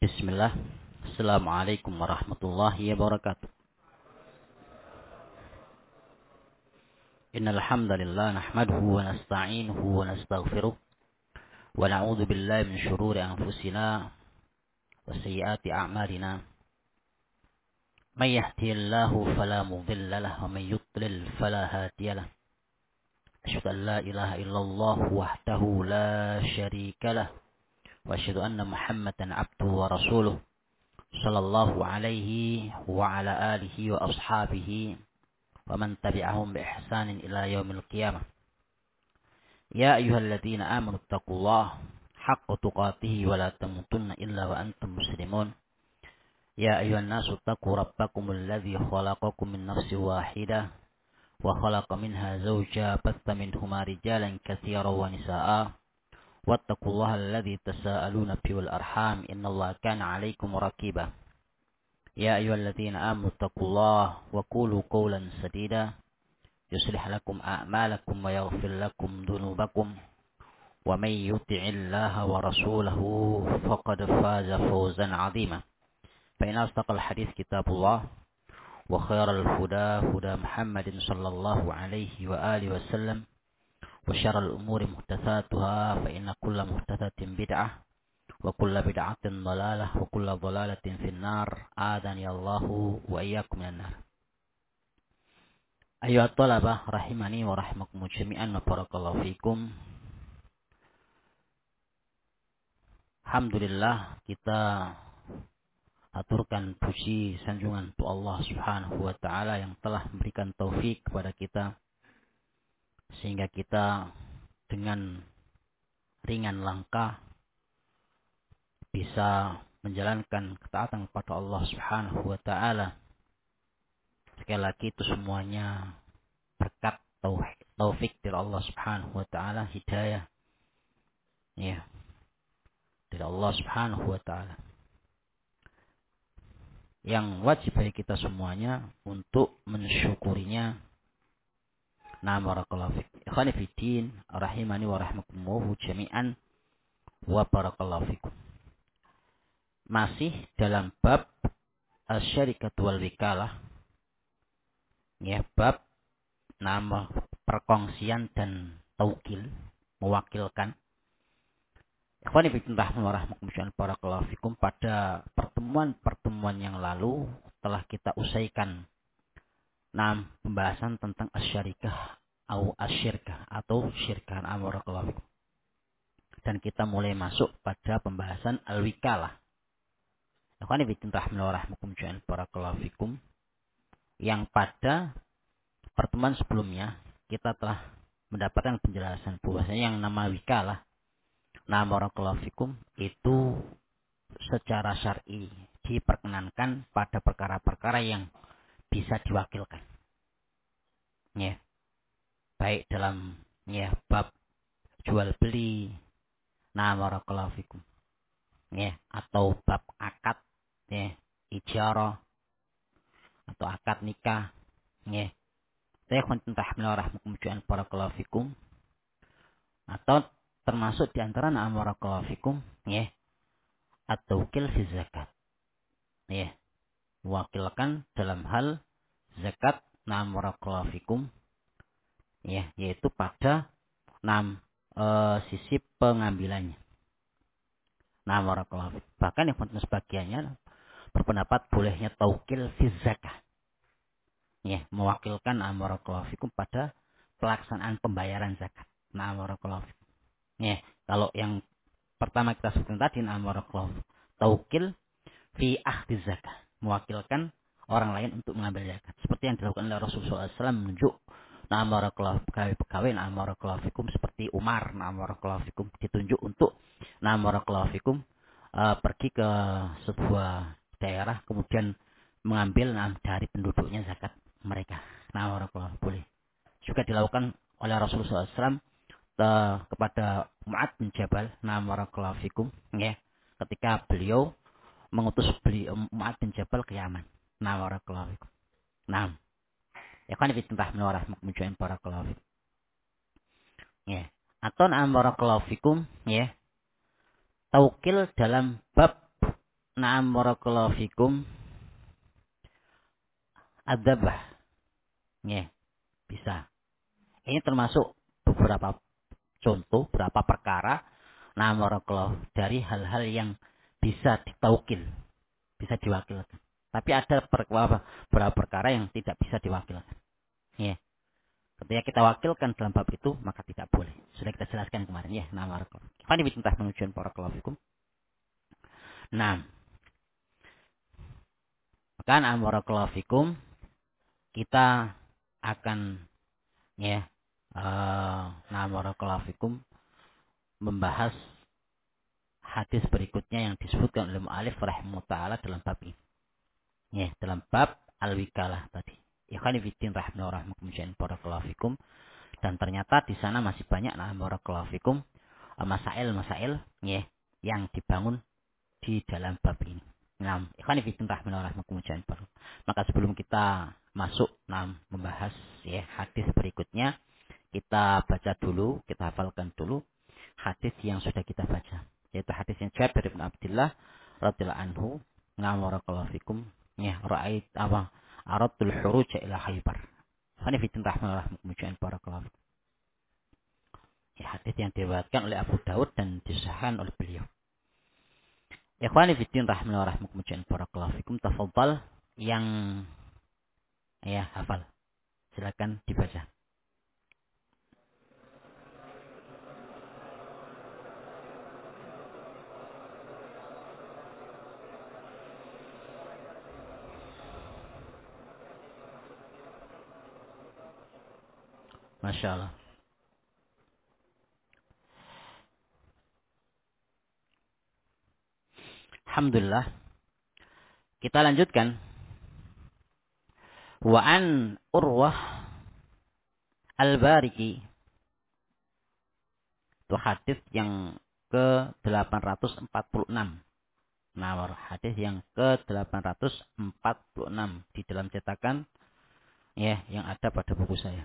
Bismillah. Assalamualaikum warahmatullahi wabarakatuh. Innal hamdalillah nahmaduhu wa nasta'inuhu wa nastaghfiruh wa na'udzu billahi min shururi anfusina wa sayyiati a'malina. May yahdihillahu fala mudilla lahu wa may yudlil fala hadiya lahu. Asyhadu an la ilaha illallah wahdahu la syarika lahu wa asyhadu anna Muhammadan abduhu wa rasuluh. Sallallahu alaihi wa ala alihi wa ashabihi wa man tabi'ahum bi ihsanin ila yaumil qiyamah. Ya ayyuhalladzina amanu taqullaha haqqa tuqatih wa la tamutunna illa wa antum muslimun. Ya ayyuhan nasu taqu rabbakumul ladzi khalaqakum min nafsin wahidah wa khalaqa minha zawjaha batha minhuma rijalan katsiran wa nisaa'a wattaqullaha alladzi tasaaluna bihi wal arham innallaha kana 'alaikum raqiba. Ya ayyuhalladzina amanu taqullaha wa qulu qawlan sadida yuslih lakum a'malakum wa yaghfir lakum dhunubakum wa may yuti'illaha wa rasulahu faqad faza fawzan 'azima. Fa inna asdaqal hadits kitabullah wa khairal huda huda Muhammadin sallallahu alaihi wa alihi wasallam wa syarrul umuri muhdatsatuha fa inna kulla muhdatsatin bid'ah wa kulla bid'atin dhalalah wa kulla dhalalatin finnar. Adani Allahu wa iyyakum minan nar. Ayyuhat talabah rahimani wa rahimakum jami'an wa barakallahu fikum. Alhamdulillah, kita aturkan puji sanjungan untuk Allah Subhanahu wa taala yang telah memberikan taufik kepada kita sehingga kita dengan ringan langkah bisa menjalankan ketaatan kepada Allah Subhanahu wa taala. Sekali lagi itu semuanya berkat taufik dari Allah Subhanahu wa taala, hidayah ya dari Allah Subhanahu wa taala. Yang wajib bagi kita semuanya untuk mensyukurinya. Nah, barakallahu fiik. Ikhwani fi din, rahimani wa rahimakumullah jami'an wa barakallahu fikum. Masih dalam bab asy-syarikat wal wikalah. Ya, bab nama perkongsian dan taukil, mewakilkan. Ikhwani fi din rahimani barakallahu fikum, pada pertemuan yang lalu telah kita usaikan pembahasan tentang asyarikah atau asyirkah atau syirkah barakallahu fikum. Dan kita mulai masuk pada pembahasan al-wikalah. Ikhwani fi din rahimani barakallahu fikum, yang pada pertemuan sebelumnya kita telah mendapatkan penjelasan bahwasanya yang nama wikalah barakallahu fikum itu secara syar'i diperkenankan pada perkara-perkara yang bisa diwakilkan. Ya. Baik dalam bab jual beli barakallahu fikum. Ya, atau bab akad ijarah atau akad nikah saya rahmatullah barakallahu fikum, atau termasuk di antara barakallahu fikum at-taukil fi zakat mewakilkan dalam hal zakat barakallahu fikum yaitu pada sisi pengambilannya barakallahu fikum. Bahkan yang sebagiannya berpendapat bolehnya taukil fi zakah mewakilkan barakallahu fikum pada pelaksanaan pembayaran zakat barakallahu fikum. Kalau yang pertama kita sebutkan tadi barakallahu fikum, taukil fi akhdhi zakah, mewakilkan orang lain untuk mengambil zakat, seperti yang dilakukan oleh Rasulullah SAW menunjuk barakallahu pegawai barakallahu fikum seperti Umar barakallahu fikum ditunjuk untuk barakallahu fikum pergi ke sebuah daerah kemudian mengambil dari penduduknya zakat mereka. Barakallahu boleh. Juga dilakukan oleh Rasulullah SAW kepada Mu'adz bin Jabal barakallahu fikum ketika beliau mengutus Mu'adz bin Jabal ke Yaman. Barakallahu fikum. Ya kan fitnah rahmatullah barakallahu fikum. Atau barakallahu fikum taukil dalam bab Na'am barakallahu fikum adzabah. Ya, bisa. Ini termasuk beberapa contoh, beberapa perkara na'am barakallahu dari hal-hal yang bisa ditaukil, bisa diwakilkan. Tapi ada beberapa perkara yang tidak bisa diwakilkan. Ya. Ketika kita wakilkan dalam bab itu, maka tidak boleh. Sudah kita jelaskan kemarin ya. Na'am barakallahu. Fani bitintah menujuan barakallahu fikum. Nah, maka na'am barakallahu fikum kita akan ya na'am barakallahu fikum membahas hadis berikutnya yang disebutkan oleh mu'alif rahimahullah ta'ala dalam bab ini. Ya, dalam bab al-wikalah tadi. Ikhwani fiddin rahimahumullah barakallahu fikum. Dan ternyata di sana masih banyak na'am barakallahu fikum masail-masail ya yang dibangun di dalam bab ini. Nah, ikhwani fiddin rahimahumullah. Maka sebelum kita masuk membahas ya hadis berikutnya, kita baca dulu, kita hafalkan dulu hadis yang sudah kita baca, yaitu hadis yang Jabir bin Abdullah radhiyallahu anhu, na'am barakallahu fikum, ya ra'ait apa aradul khuruj ila Khaybar. Ikhwani fiddin rahimahumullah barakallahu fikum. Ya, hadis yang diriwayatkan oleh Abu Daud dan disahkan oleh beliau. Ikhwani fiddin rahimahumullah barakallahu fikum, tafadhal yang ya hafal silakan dibaca. Masya Allah. Alhamdulillah. Kita lanjutkan. Wa an Urwah Al-Bariki. Itu hadis yang ke-846. Nah, hadis yang ke-846 di dalam cetakan ya yang ada pada buku saya.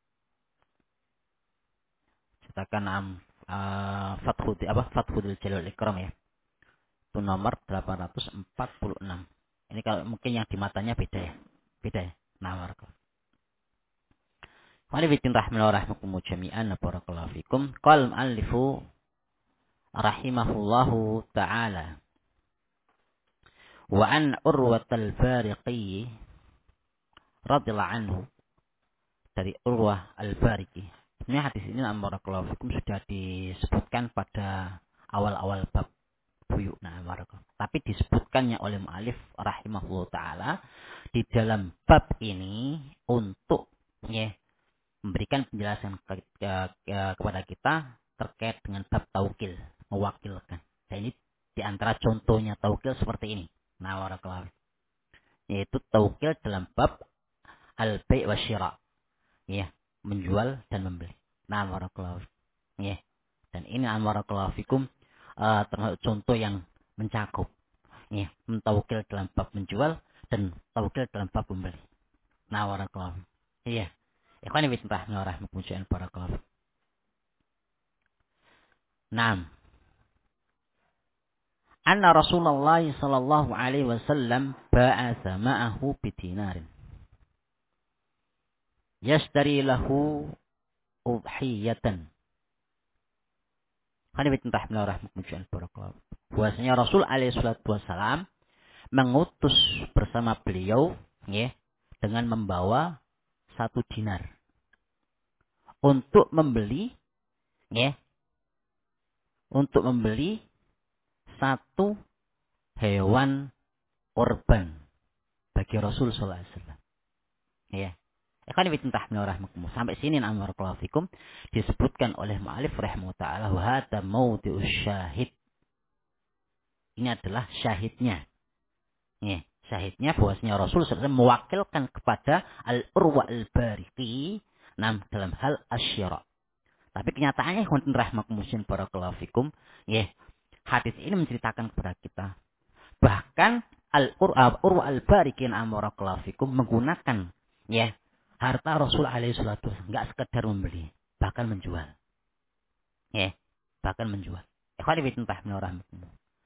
Cetakan Fathul Jalil Ikram ya. Itu nomor 846. Ini kalau mungkin yang di matanya beda ya. Beda ya. Nah, Wali bitin rahimahullah jami'an barakallahu fikum. Qal mu'allifu rahimahullahu ta'ala. Wa an Urwatal Bariqi radhiyallahu anhu, dari Urwah Al-Bariqi. Ini hadis ini barakallahu fikum sudah disebutkan pada awal-awal bab buyuk. Nah, barakallahu. Tapi disebutkannya oleh mu'allif rahimahullah ta'ala di dalam bab ini untuk ya memberikan penjelasan kepada kita terkait dengan bab taukil, mewakilkan. Dan ini di antara contohnya taukil seperti ini. Nah, barakallahu. Yaitu taukil dalam bab al-bai' wa syira'. Ya, menjual dan membeli. Nah, barakallahu. Ya. Dan ini barakallahu fikum termasuk contoh yang mencakup. Ya, taukil dalam bab menjual dan taukil dalam bab membeli. Nah, barakallahu. Iya. Ikhwani fillah rahimahumullah barakallahu. Naam. Anna Rasulullah sallallahu alaihi wasallam ba'atha ma'ahu bidinarin yashtari lahu udhiyatan. Ikhwani fillah rahimahumullah barakallahu. Bahwasanya Rasul alaihi salatu wasallam mengutus bersama beliau ya dengan membawa 1 dinar untuk membeli ya, untuk membeli 1 hewan korban bagi Rasul sallallahu alaihi wasallam. Ya. Ikhwan fillah rahimahumullah. Sampai sini barakallahu fikum disebutkan oleh mu'allif rahimahullah taala wa hadza mawdi'us syahid. Ini adalah syahidnya. Ya. Syahidnya bahwasanya Rasul SAW mewakilkan kepada Al-Urwa Al-Bariqi dalam hal asyira. Tapi kenyataannya khontin rahmakumullah barakallahu fikum, ya, hadis ini menceritakan kepada kita bahkan Al-Urwa Al-Bariqi barakallahu fikum menggunakan ya harta Rasul alaihi salatu wasallam, enggak sekedar membeli, bahkan menjual. Ya, bahkan menjual. Ikhwani fillah rahmakumullah.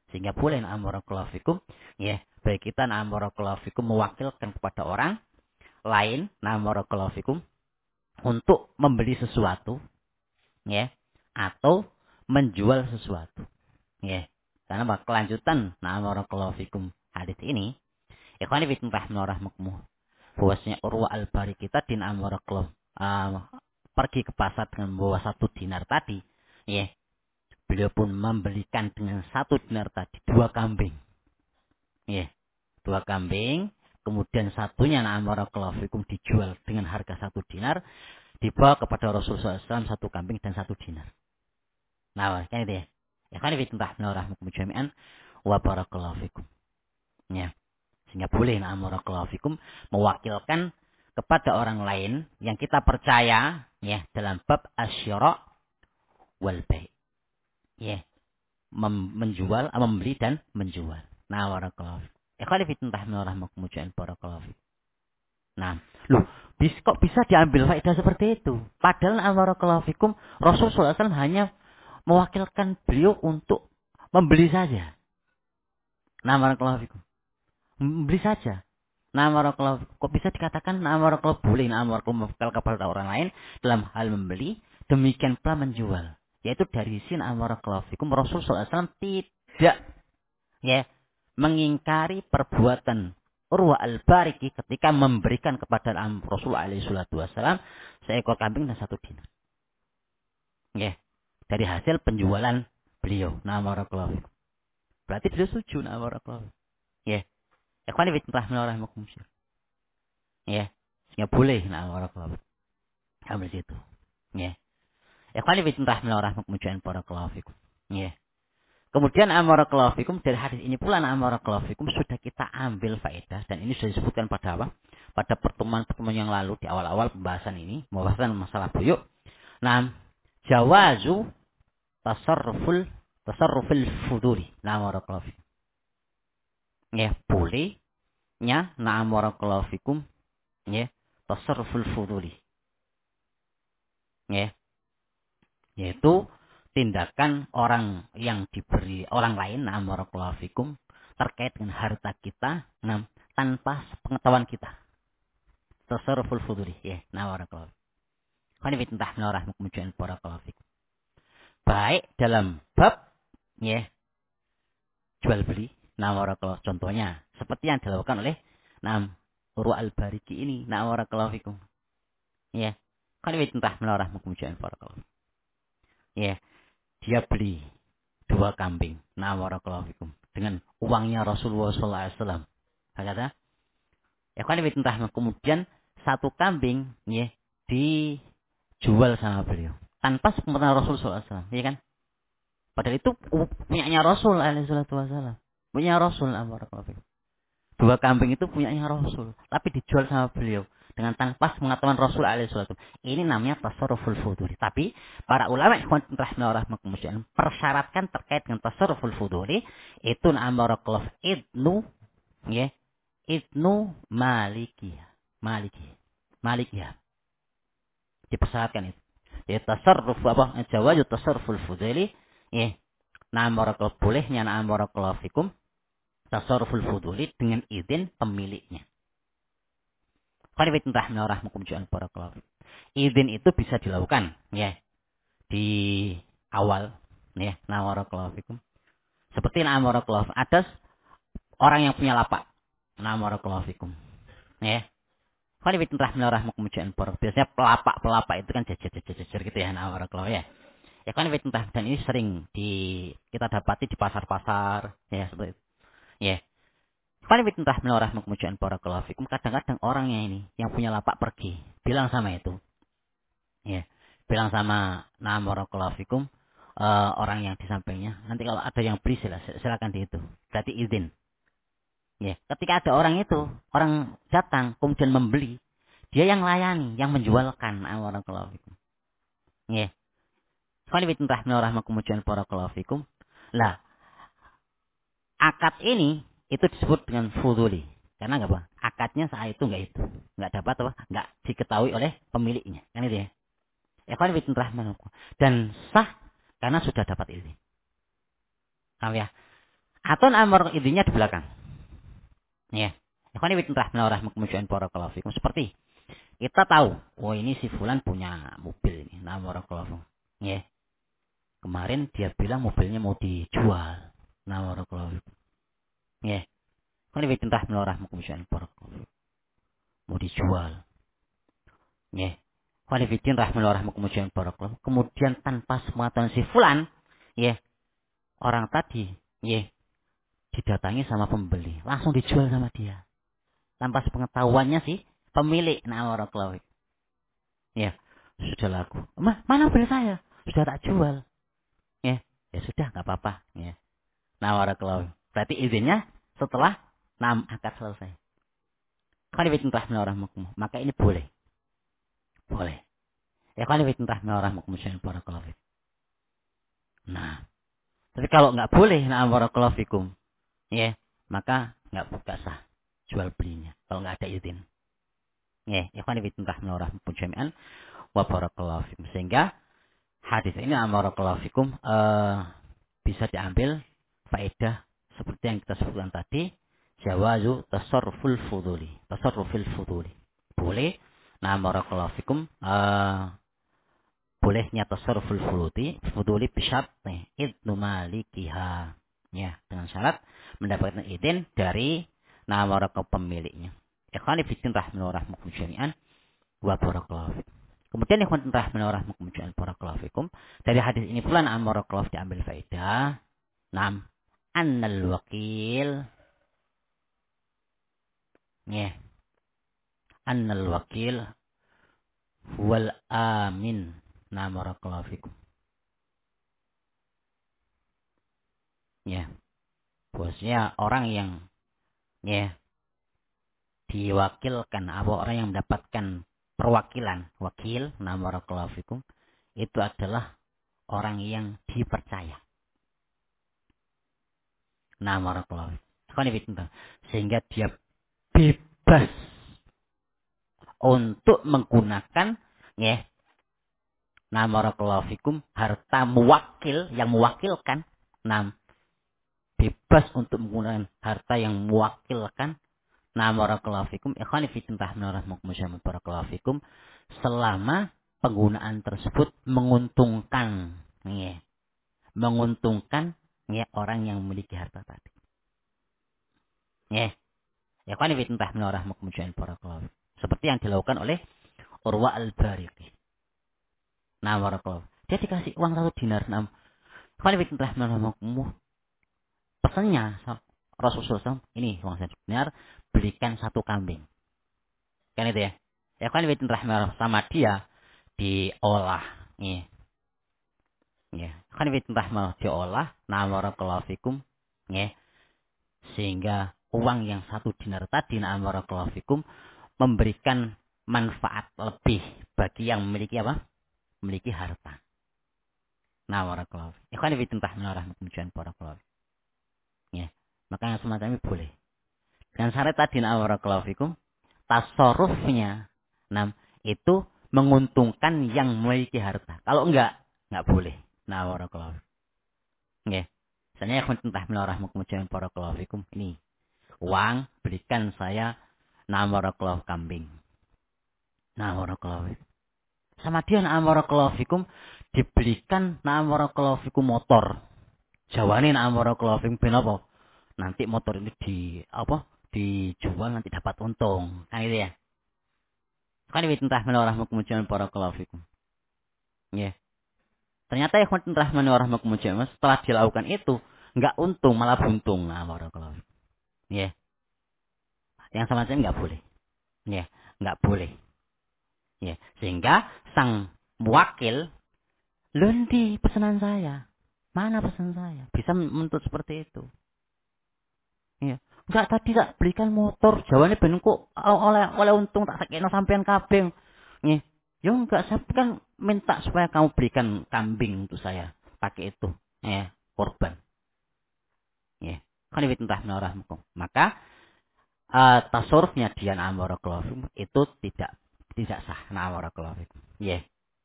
Sehingga boleh na'am barakallahu fikum ya, baik kita na'am barakallahu fikum mewakilkan kepada orang lain na'am barakallahu fikum untuk membeli sesuatu ya atau menjual sesuatu ya. Karena kelanjutan na'am barakallahu fikum hadis ini ikhwani fillah rahmakumullah bahwasanya Urwa al-Bariki tadi na'am barakallahu pergi ke pasar dengan membawa 1 dinar tadi ya. Beliau pun membelikan dengan 1 dinar tadi 2 kambing. Ya, 2 kambing. Kemudian satunya na'am barakallahu fikum dijual dengan harga 1 dinar. Dibawa kepada Rasulullah SAW 1 kambing dan 1 dinar. Nah, kan itu ya. Ya kan itu rahmatullahi jami'an wa barakallahu fikum. Ya. Sehingga boleh na'am barakallahu fikum mewakilkan kepada orang lain yang kita percaya ya dalam bab asyira' wal bai'. Ya, menjual, membeli dan menjual. Nah, barakallahu. Ikhwani fillah rahmakumullah barakallahu. Nah, loh, kok bisa diambil faedah seperti itu? Padahal barakallahu fikum Rasulullah SAW hanya mewakilkan beliau untuk membeli saja. Nah, barakallahu fikum. Membeli saja. Nah, barakallahu fikum. Kok bisa dikatakan nah barakallahu boleh nah barakallahu mewakilkan kepada orang lain dalam hal membeli, demikian pula menjual. Yaitu dari sini barakallahu fikum Rasulullah SAW tidak ya mengingkari perbuatan Urwa al-Bariki ketika memberikan kepada Rasulullah SAW seekor kambing dan 1 dinar. Ya, dari hasil penjualan beliau. Nah barakallahu fikum. Berarti beliau setuju nah barakallahu. Ya. Ikhwani fillah rahmakumullah. Ya, sehingga boleh nah barakallahu. Ambil situ. Ya. Ikhwani fillah rahmakumullah barakallahu fikum. Ya. Kemudian barakallahu fikum dari hadis ini pula barakallahu fikum sudah kita ambil faedah dan ini sudah disebutkan pada apa? Pada pertemuan-pertemuan yang lalu di awal-awal pembahasan ini, pembahasan masalah buyuk. Nah, jawazu tasarruful fuduli. Nah, barakallahu fikum. Ya, bolehnya barakallahu fikum ya, tasarruful fuduli. Ya. Yaitu tindakan orang yang diberi orang lain barakallahu fikum terkait dengan harta kita tanpa pengetahuan kita. Tasarruful fuduli ya, barakallahu. Qani fitnah rahmakumullah barakallahu fikum. Baik dalam bab ya jual beli barakallahu, contohnya seperti yang dilakukan oleh Urwa al-Bariki ini barakallahu fikum. Ya. Qani fitnah rahmakumullah barakallahu. Ya, dia beli 2 kambing. Nah, barakallahu fikum. Dengan uangnya Rasulullah SAW. Kata, ya kan kemudian 1 kambing ya dijual sama beliau tanpa sepengetahuan Rasulullah SAW, ya kan? Padahal itu punyanya Rasul SAW. Punya Rasul, barakallahu fikum. 2 kambing itu punyanya Rasul, tapi dijual sama beliau dengan tanpa pengetahuan Rasul SAW. Ini namanya tasarruful fuduli. Tapi para ulama rahimahumullah persyaratkan terkait dengan tasarruful fuduli itu barakallahu idnu ya, idnu malikiyah. Dipersyaratkan itu. Ya tasarruf apa? Jawaz tasarruful fuduli ya. Barakallahu bolehnya barakallahu fikum tasarruful fuduli dengan izin pemiliknya. Izin itu bisa dilakukan ya di awal ya barakallahu fikum. Seperti barakallahu ada orang yang punya lapak barakallahu fikum. Ya. Biasanya pelapak itu kan jajar gitu ya barakallahu ya. Ya kan dan ini sering kita dapati di pasar-pasar ya seperti itu. Ya. Kadang-kadang orangnya ini yang punya lapak pergi bilang sama itu. Ya. Bilang sama barakallahu fikum orang yang di sampingnya, nanti kalau ada yang beli silakan di itu. Berarti izin. Ya, ketika ada orang orang datang kemudian membeli, dia yang layani, yang menjualkan barakallahu fikum. Ya. Barakallahu fikum. Lah, akad ini itu disebut dengan fuduli. Karena enggak apa? Akadnya saat itu enggak dapat apa? Enggak diketahui oleh pemiliknya. Kan itu ya. Dan sah karena sudah dapat izin. Paham ya? Atau na'am barakallahu idinnya di belakang. Ya. Ikhwani rahmatullah barakallahu fikum. Seperti kita tahu, oh ini si fulan punya mobil ini, na'am barakallahu. Ya. Kemarin dia bilang mobilnya mau dijual. Na'am barakallahu. Ya. Ikhwani rahmatullah. Mau dijual. Ya. Ikhwani rahmatullah. Kemudian tanpa sepengetahuan si fulan, ya, orang tadi, ya, didatangi sama pembeli, langsung dijual sama dia. Tanpa sepengetahuannya sih pemilik. Nah, barakallahu. Ya, sudah laku. Mana mobil saya? Sudah tak jual. Ya, ya sudah, nggak apa-apa. Ya. Nah, barakallahu. Berarti izinnya setelah 6 akad selesai. Maka ini boleh. Boleh. Ya, barakallahu. Nah, tapi kalau nggak boleh, nah, barakallahu fikum. Ya, maka nggak sah jual belinya kalau nggak ada izin. Ya, ikhwan fillah jami'an wa barakallahu fikum. Sehingga hadis ini barakallahu fikum bisa diambil faedah seperti yang kita sebutkan tadi, jawazu tasarruful fuduli. Tasarrufil fuduli. Boleh barakallahu fikum bolehnya tasarruful fuduli bisyarat idnu malikiha. Ya, dengan syarat mendapatkan izin dari barakallahu pemiliknya. Ikhwan fillah jami'an wa barakallahu fikum. Kemudian ikhwan barakallahu fikum. Dari hadis ini pula barakallahu diambil faedah. Annal wakil. Ya. Annal wakil wal amin. Barakallahu fikum. Ya. Bosnya orang yang ya diwakilkan, orang yang mendapatkan perwakilan, wakil, barakallahu fikum, itu adalah orang yang dipercaya. Barakallahu fikum. Sehingga dia bebas untuk menggunakan ya barakallahu fikum harta muwakil yang mewakilkan. Bebas untuk menggunakan harta yang mewakilkan. Barakallahu fikum. Ikhwani fillah barakallahu fikum. Selama penggunaan tersebut menguntungkan ya. Menguntungkan ya orang yang memiliki harta tadi. Ya. Ikhwani fillah barakallahu. Seperti yang dilakukan oleh Urwa al-Bariqi. Barakallahu. Dia dikasih uang 1 dinar. Ikhwani fillah pesannya Rasulullah SAW, ini uang 1 dinar, belikan 1 kambing. Kan itu ya. Ya kan sama dia diolah. Ya. Ya. Kan diolah. Barakallahu fikum. Ya. Sehingga uang yang 1 dinar tadi barakallahu fikum memberikan manfaat lebih bagi yang memiliki apa? Memiliki harta. Barakallahu. Ikhwan barakallahu. Ya. Maka yang semacam ini boleh. Dan syarat tadi barakallahu fikum, tasarrufnya itu menguntungkan yang memiliki harta. Kalau enggak boleh. Barakallahu. Nggih. Misalnya barakallahu fikum, ini uang berikan saya barakallahu kambing. Barakallahu. Sama dia barakallahu fikum dibelikan barakallahu fikum motor. Jawane barakallahu fikum ben apa? Nanti motor ini dijual nanti dapat untung. Kan itu ya. Kan barakallahu fikum. Ya. Ternyata ya setelah dilakukan itu enggak untung malah buntung. Barakallahu. Ya. Yang sama saya enggak boleh. Ya, enggak boleh. Ya, sehingga sang muwakil, "Lundi pesanan saya. Mana pesanan saya?" Bisa menuntut seperti itu. Ya. Enggak, tadi tak belikan motor, jawane ben kok oleh untung tak sakeno sampean kabeh. Nggih. Ya enggak, saya kan minta supaya kamu belikan kambing untuk saya. Pakai itu, ya, korban. Ya. Kan maka tasarrufnya dia barakallahu itu tidak sah. Barakallahu fikum. Ya.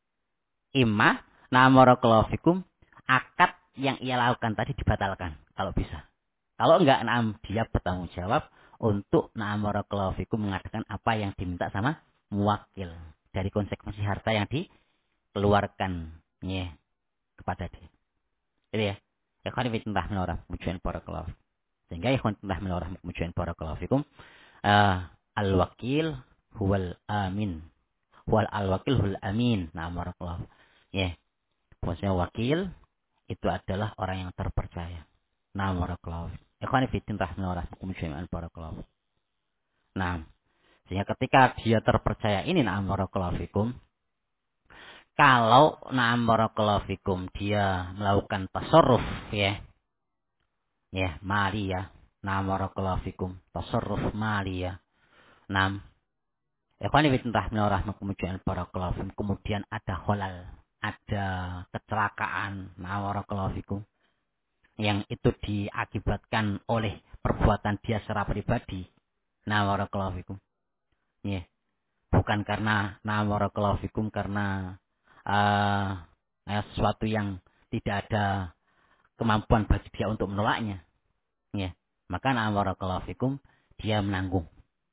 Imma barakallahu fikum akad yang ia lakukan tadi dibatalkan kalau bisa. Kalau enggak, dia bertanggung jawab untuk barakallahu fikum mengadakan apa yang diminta sama muwakil dari konsekuensi harta yang dikeluarkan ya kepada dia. Jadi ya, ikhwan fillah menorah mujuan barakallahu. Sehingga ikhwan fillah menorah mujuan barakallahu fikum, al-wakil huwal amin. Al-wakil huwal amin. Barakallahu. Ya, maksudnya wakil itu adalah orang yang terpercaya. Barakallahu. Ikhwan fillah menorah mujuan barakallahu. Nah, sehingga ketika dia terpercaya ini barakallahu fikum, kalau barakallahu fikum dia melakukan tasarruf ya mali ya, barakallahu fikum tasarruf mali ya. Ikhwan fillah rahmatullah barakallahu fikum, kemudian ada khalal, ada kecelakaan barakallahu fikum yang itu diakibatkan oleh perbuatan dia secara pribadi. Barakallahu fikum. Ya. Bukan karena barakallahu fikum karena sesuatu yang tidak ada kemampuan bagi dia untuk menolaknya. Ya. Maka barakallahu fikum dia menanggung.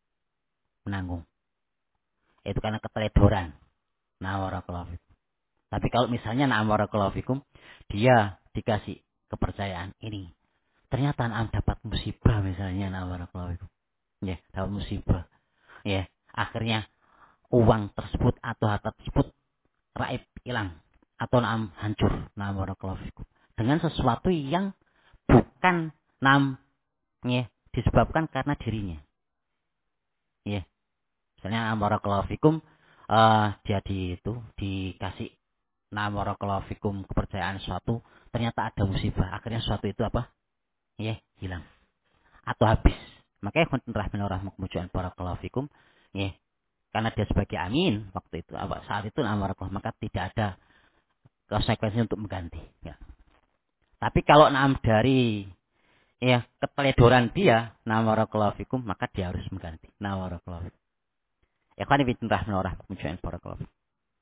Itu karena keteledoran. Barakallahu fikum. Tapi kalau misalnya barakallahu fikum dia dikasih kepercayaan ini, ternyata dapat musibah misalnya barakallahu fikum. Ya, dapat musibah. Ya, akhirnya uang tersebut atau harta tersebut raib, hilang atau hancur barakallahu fikum dengan sesuatu yang bukan disebabkan karena dirinya. Ya. Misalnya barakallahu fikum dia dikasih barakallahu fikum kepercayaan suatu, ternyata ada musibah, akhirnya suatu itu apa? Ya, hilang atau habis. Makanya konsentrasi menorah kemujuan barakallahu fikum ya. Karena dia sebagai amin waktu itu saat itu barakallahu, maka tidak ada konsekuensi untuk mengganti ya. Tapi kalau dari ya keteledoran dia barakallahu fikum, maka dia harus mengganti barakallahu fikum. Ikhwan fillah menorah kemujuan barakallahu fikum.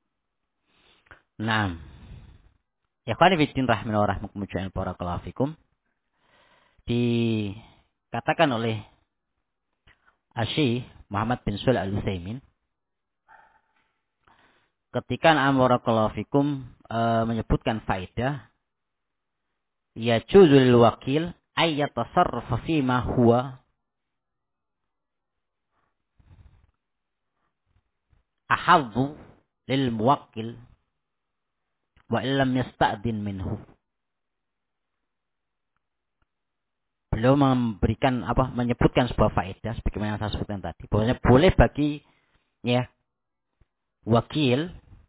Nah, ikhwan fillah menorah kemujuan barakallahu fikum, dikatakan oleh Syekh Muhammad bin Shalih Al-Utsaimin ketika barakallahu fikum menyebutkan faedah ya juzul wakil ay yatasarrafa fi ma huwa ahaddu lil muwakkil wa illam yasta'din minhu. Beliau menyebutkan sebuah faedah sebagaimana yang saya sebutkan tadi, bahwasanya boleh bagi ya wakil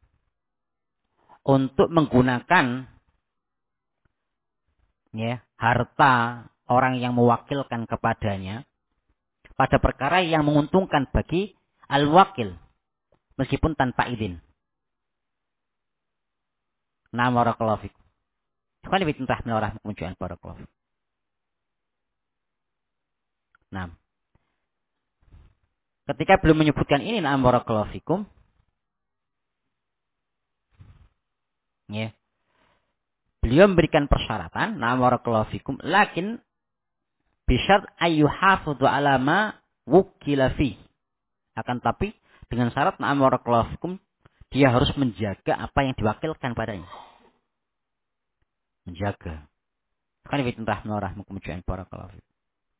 untuk menggunakan ya harta orang yang mewakilkan kepadanya pada perkara yang menguntungkan bagi al-wakil meskipun tanpa izin. Barakallahu fikum. Ikhwan fillah menorah kemujuan barakallahu fikum. Nah, ketika belum menyebutkan ini barakallahu fikum ya, beliau memberikan persyaratan barakallahu fikum, lakin bisyarat ayyuhafidhu ala ma wukila fi. Akan tapi dengan syarat barakallahu fikum dia harus menjaga apa yang diwakilkan padanya. Menjaga. Kan fitnah menorah kemujuan barakallahu fikum.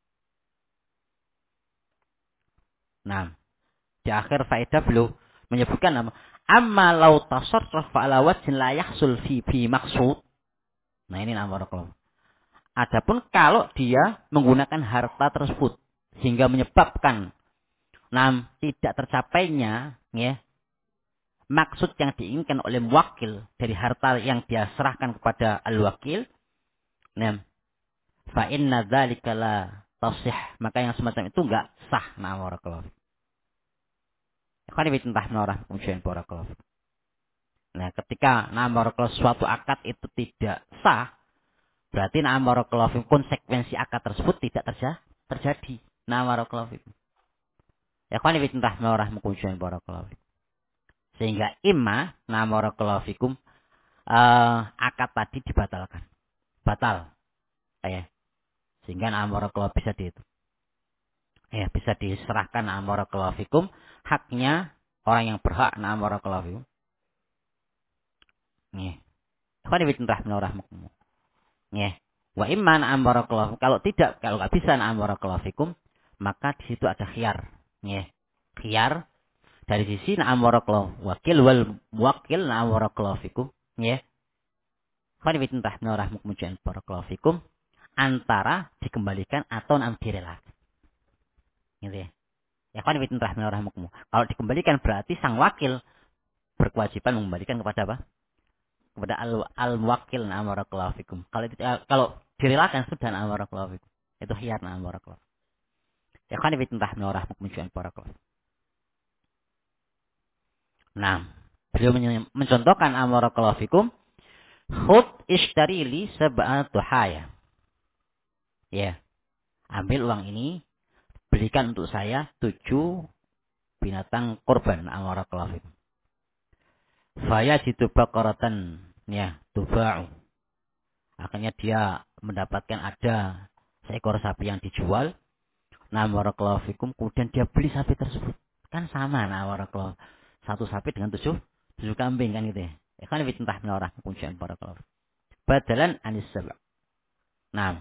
Nah, di akhir faedah beliau menyebutkan nama amma law tasarrafa ala wajhin la yahsul fi maksud. Nah, ini barakallahu. Adapun kalau dia menggunakan harta tersebut sehingga menyebabkan tidak tercapainya ya maksud yang diinginkan oleh muwakil dari harta yang dia serahkan kepada al-wakil, nah fa inna dzalika la tasih, maka yang semacam itu enggak sah. Barakallahu. Ikhwan fillah menorah kemujuan barakallahu. Nah, ketika barakallahu suatu akad itu tidak sah, berarti barakallahu konsekuensi akad tersebut tidak terjadi. Barakallahu. Ikhwan fillah menorah kemujuan barakallahu. Sehingga imma barakallahu fikum akad tadi dibatalkan. Batal. Ya. Sehingga na'am barakallahu bisa bisa diserahkan na'am barakallahu fikum haknya orang yang berhak na'am barakallahu fikum. Nggih. Ikhwan fillah rahimahumullah. Nggih. Wa imma na'am barakallahu. Kalau enggak bisa na'am barakallahu fikum, maka di situ ada khiyar. Nggih. Khiyar dari sisi na'am barakallahu wakil wal muwakkil na'am barakallahu fikum. Nggih. Ikhwan fillah rahimahumullah barakallahu fikum antara dikembalikan atau na'am direlakan. Gitu ya. Ya kan rahimahumullah. Kalau dikembalikan berarti sang wakil berkewajiban mengembalikan kepada apa? Kepada al-muwakkil na'am barakallahu fikum. Kalau direlakan sudah na'am barakallahu fikum. Itu khiyar na'am barakallahu. Ya kan rahimahumullah barakallahu. Nah, beliau mencontohkan na'am barakallahu fikum, khud ishtari li sab'atu haya. Ya. Ambil uang ini, belikan untuk saya 7 binatang kurban na'am barakallahu fikum. Faya jitu baqaratan ya tuba'u. Akhirnya dia mendapatkan ada seekor sapi yang dijual. Na'am barakallahu fikum, kemudian dia beli sapi tersebut. Kan sama na'am barakallahu. Satu sapi dengan 7 kambing kan gitu ya. Kan fitnah min orang pujian barakallahu. Badalan anis sab'. Nah,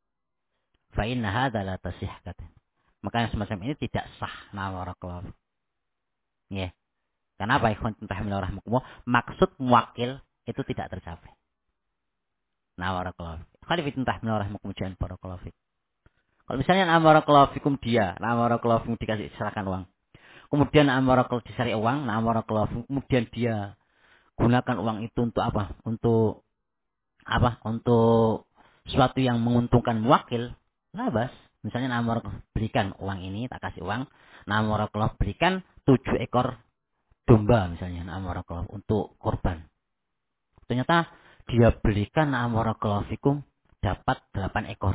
fa inna hadza la tasih kata. Maka yang semacam ini tidak sah na'am barakallahu. Ya. Kenapa ikhwan fillah rahmakumullah? Maksud muwakil itu tidak tercapai. Nah, barakallahu. Ikhwan fillah rahmakumullah barakallahu fik. Kalau misalnya na'am barakallahu fikum dia, na'am barakallahu fikum dikasih serahkan uang. Kemudian na'am barakallahu dicari uang, na'am barakallahu fikum, kemudian dia gunakan uang itu untuk apa? Untuk apa? Untuk sesuatu yang menguntungkan muwakil. Labas. Misalnya na'am barakallahu berikan uang ini, tak kasih uang, na'am barakallahu berikan 7 ekor domba misalnya na'am barakallahu untuk korban. Ternyata dia belikan na'am barakallahu fikum dapat 8 ekor.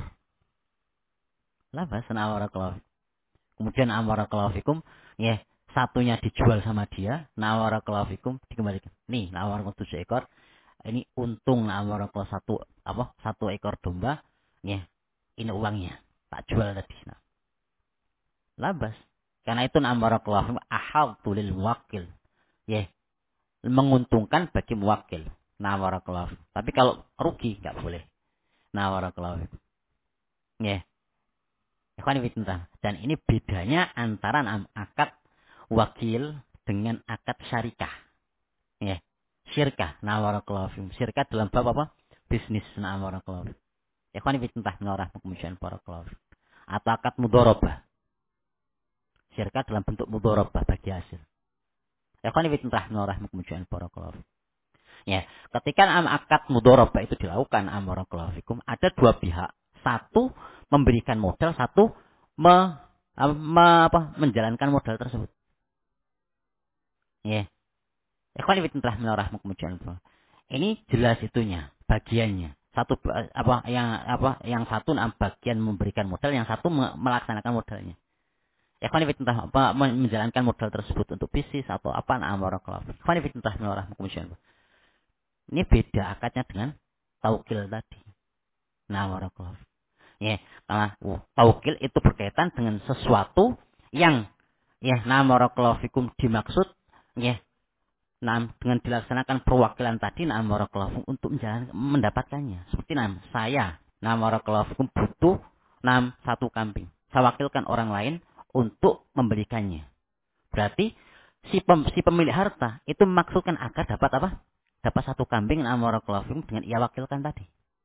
Labas na'am barakallahu. Kemudian na'am barakallahu fikum ya satunya dijual sama dia, na'am barakallahu fikum dikembalikan. Nih na'am barakallahu 7 ekor. Ini untung na'am barakallahu satu ekor domba. Ya, ini uangnya. Tak jual tadi. Nah. Labas. Karena itu na'am barakallahu ahadtu lil muwakkil. Ya, menguntungkan bagi muwakil. Nah, barakallahu. Tapi kalau rugi enggak boleh. Nah, barakallahu. Ya. Ikhwan fillah. Dan ini bedanya antara akad wakil dengan akad syarikah. Ya. Syirkah. Nah, barakallahu. Syirkah dalam bab apa? Bisnis. Nah, barakallahu. Ikhwan fillah mengarah kemudian barakallahu. Atau akad mudharabah. Syirkah dalam bentuk mudharabah bagi hasil. Ikhwan fillah mengarah kemudian barakallahu. Ya, ketika akad mudharabah itu dilakukan barakallahu fikum, ada dua pihak. Satu memberikan modal, satu menjalankan modal tersebut. Ya. Ikhwan fillah mengarah kemudian. Ini jelas itunya, bagiannya. Satu yang satu bagian memberikan modal, yang satu melaksanakan modalnya. Ikhwan fillah menjalankan modal tersebut untuk bisnis atau apa barakallahu. Ikhwan fillah mengarah kemudian. Ini beda akadnya dengan taukil tadi. Nah, barakallahu. Ya, karena taukil itu berkaitan dengan sesuatu yang barakallahu fikum dimaksud dengan dilaksanakan perwakilan tadi barakallahu untuk mendapatkannya. Seperti saya barakallahu fikum butuh satu kambing. Saya wakilkan orang lain untuk membelikannya. Berarti si pemilik harta itu memaksudkan agar dapat apa? Dapat satu kambing barakallahu fikum dengan ia wakilkan tadi.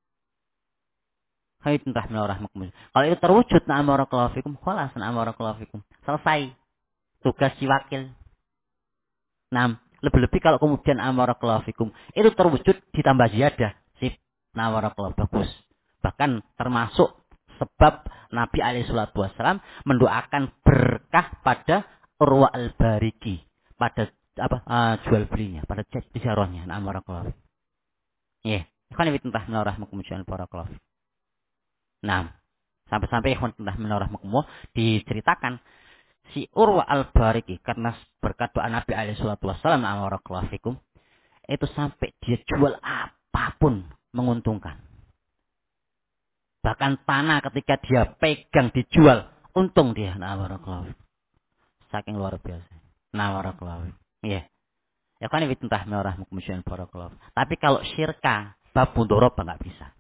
Kalau itu terwujud barakallahu fikum, khalas barakallahu fikum. Selesai tugas si wakil. Lebih-lebih kalau kemudian barakallahu fikum itu terwujud ditambah ziyadah. Sip. Barakallahu bagus. Bahkan termasuk sebab Nabi alaihi salatu wasallam mendoakan berkah pada Urwa al-Bariki, pada jual belinya, pada tijarahnya. Barakallahu. Ya, ikhwan fillah rahmakumullah barakallahu. Nah, sampai-sampai ikhwan fillah rahmakumullah diceritakan si Urwa al-Bariki karena berkat doa Nabi alaihi salatu wasallam barakallahu fikum itu sampai dia jual apapun menguntungkan. Bahkan tanah ketika dia pegang dijual, untung dia. Nah, barakallahu fikum. Saking luar biasa. Nah, barakallahu fikum. Iya. Ya kan ini tentah merah kemudian barakallahu. Tapi kalau syirka bab mudharabah enggak bisa.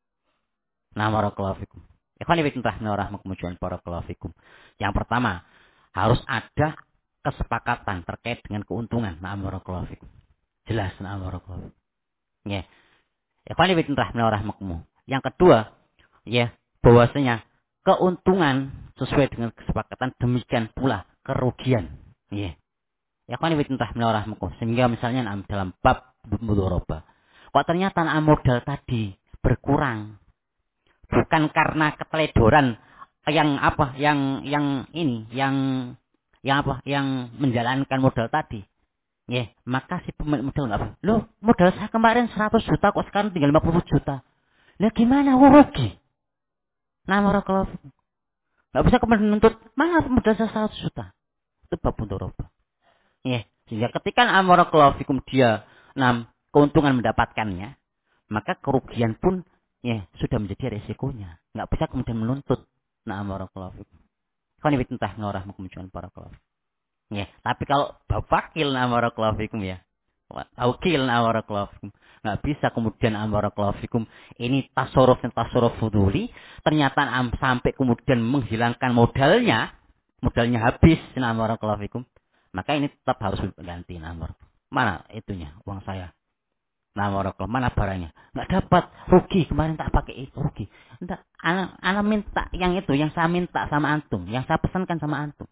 Nah, barakallahu fikum. Ya kan ini tentah merah kemudian barakallahu fikum. Yang pertama, harus ada kesepakatan terkait dengan keuntungan. Nah, barakallahu fikum. Jelas, nah, barakallahu. Ya. Ya kan ini tentah merah makmu. Yang kedua, ya, bahwasanya keuntungan sesuai dengan kesepakatan, demikian pula kerugian. Ya. Ya kan ini tentah merah makmu. Sehingga misalnya dalam bab mudharabah, kok ternyata modal tadi berkurang, bukan karena keteledoran yang apa, yang ini, yang apa, yang menjalankan modal tadi. Ya, maka si pemilik modal nggak apa. Loh, modal saya kemarin 100 juta kok sekarang tinggal 50 juta. Lah gimana? Rugi. Nah, barakallahu fikum. Nggak bisa kemudian menuntut, mana modal saya 100 juta. Itu bab mudharabah. Ya, sehingga ketika barakallahu fikum dia keuntungan mendapatkannya, maka kerugian pun ya sudah menjadi resikonya. Nggak bisa kemudian menuntut. Nah, barakallahu fikum. Kan ini tentah ngorah kemudian barakallahu fikum. Ya, tapi kalau bapakil barakallahu fikum ya. Taukil barakallahu fikum. Nggak bisa kemudian barakallahu fikum ini tasarruf fuduli, ternyata sampai kemudian menghilangkan modalnya habis barakallahu fikum. Maka ini tetap harus diganti Mana itunya uang saya? Barakallahu, mana barangnya? Nggak dapat, rugi, kemarin tak pakai itu, rugi. Enggak, ana minta yang itu, yang saya minta sama antum, yang saya pesankan sama antum.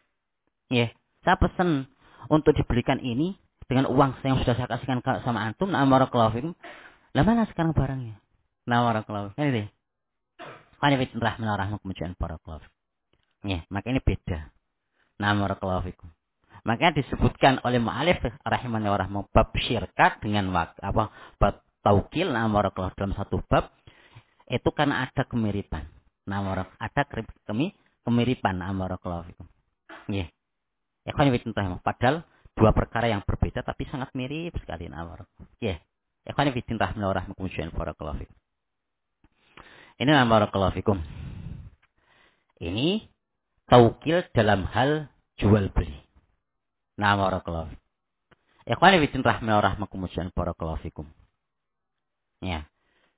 Ya, saya pesan untuk dibelikan ini dengan uang yang sudah saya kasihkan sama antum. Barakallahu fikum. Lah mana sekarang barangnya? Barakallahu fikum. Ini deh. Qani fi rahmanir kemudian barakallahu fikum. Ya, maka ini beda. Barakallahu fikum. Makanya disebutkan oleh mu'alif rahimahnya rahmah bab syirkat dengan apa bab taukil barakallahu dalam satu bab itu karena ada kemiripan. Ada kemiripan barakallahu fikum. Ya. Ya kan padahal dua perkara yang berbeda tapi sangat mirip sekali ya. Ya kan rahimahullah kemudian barakallahu fikum. Ini barakallahu fikum. Ini taukil dalam hal jual beli. Barakallahu. Ya kan rahimahullah kemudian barakallahu fikum. Ya.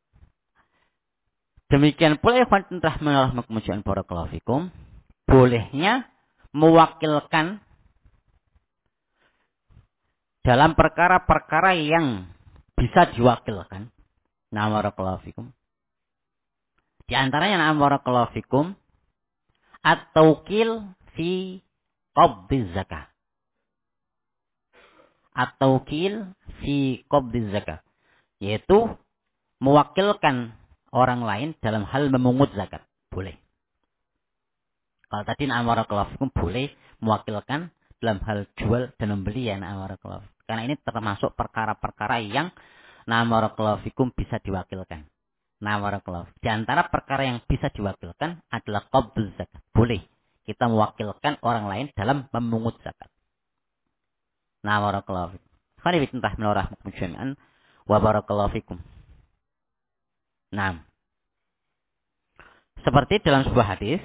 Demikian pula ya kan rahimahullah kemudian barakallahu fikum. Bolehnya mewakilkan dalam perkara-perkara yang bisa diwakilkan. Barakallahu fikum. Di antaranya barakallahu fikum at-taukil fi qabdiz zakah. At-taukil fi qabdiz zakah, yaitu mewakilkan orang lain dalam hal memungut zakat. Boleh. Kalau tadi barakallahu fikum boleh mewakilkan dalam hal jual dan membeli ya barakallahu. Karena ini termasuk perkara-perkara yang barakallahu fikum bisa diwakilkan. Barakallahu. Di antara perkara yang bisa diwakilkan adalah qabduz zakat. Boleh kita mewakilkan orang lain dalam memungut zakat. Barakallahu fikum. Khani bitentah minarah jami'an wa barakallahu fikum. Nah, seperti dalam sebuah hadis,